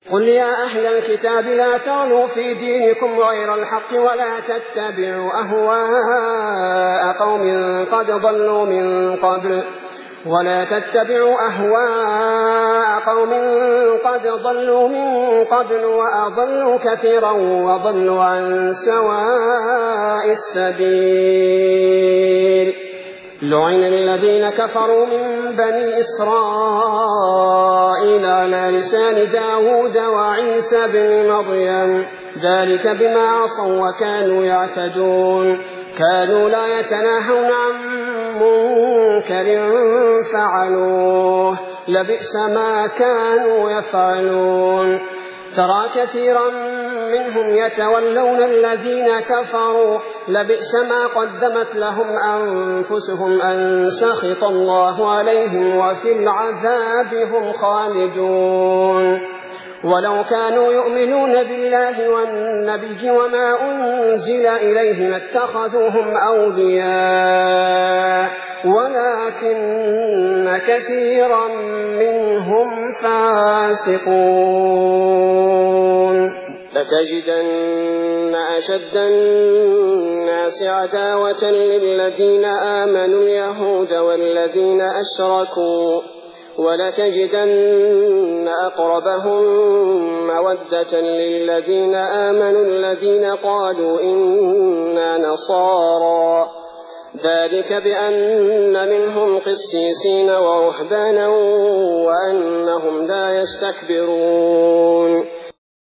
قل يا أهل الكتاب لا تغلوا في دينكم غير الحق ولا تتبعوا أهواء قوم قد ضلوا من قبل وأضلوا كثيرا وضلوا عن سواء السبيل. لعن الذين كفروا من بني إسرائيل على لسان داود وعيسى بن مريم ذلك بما عصوا وكانوا يعتدون. كانوا لا يتناهون عن منكر فعلوه لبئس ما كانوا يفعلون. ترى كثيرا منهم يتولون الذين كفروا لبئس ما قدمت لهم أنفسهم أن سخط الله عليهم وفي العذاب هم خالدون. ولو كانوا يؤمنون بالله والنبي وما أنزل إليه لاتخذوهم أولياء ولكن كثيرا منهم فاسقون. لتجدن أشد الناس عداوة للذين آمنوا اليهود والذين أشركوا ولتجدن أقربهم مودة للذين آمنوا الذين قالوا إنا نصارى ذلك بأن منهم قسيسين ورهبانا وأنهم لا يستكبرون.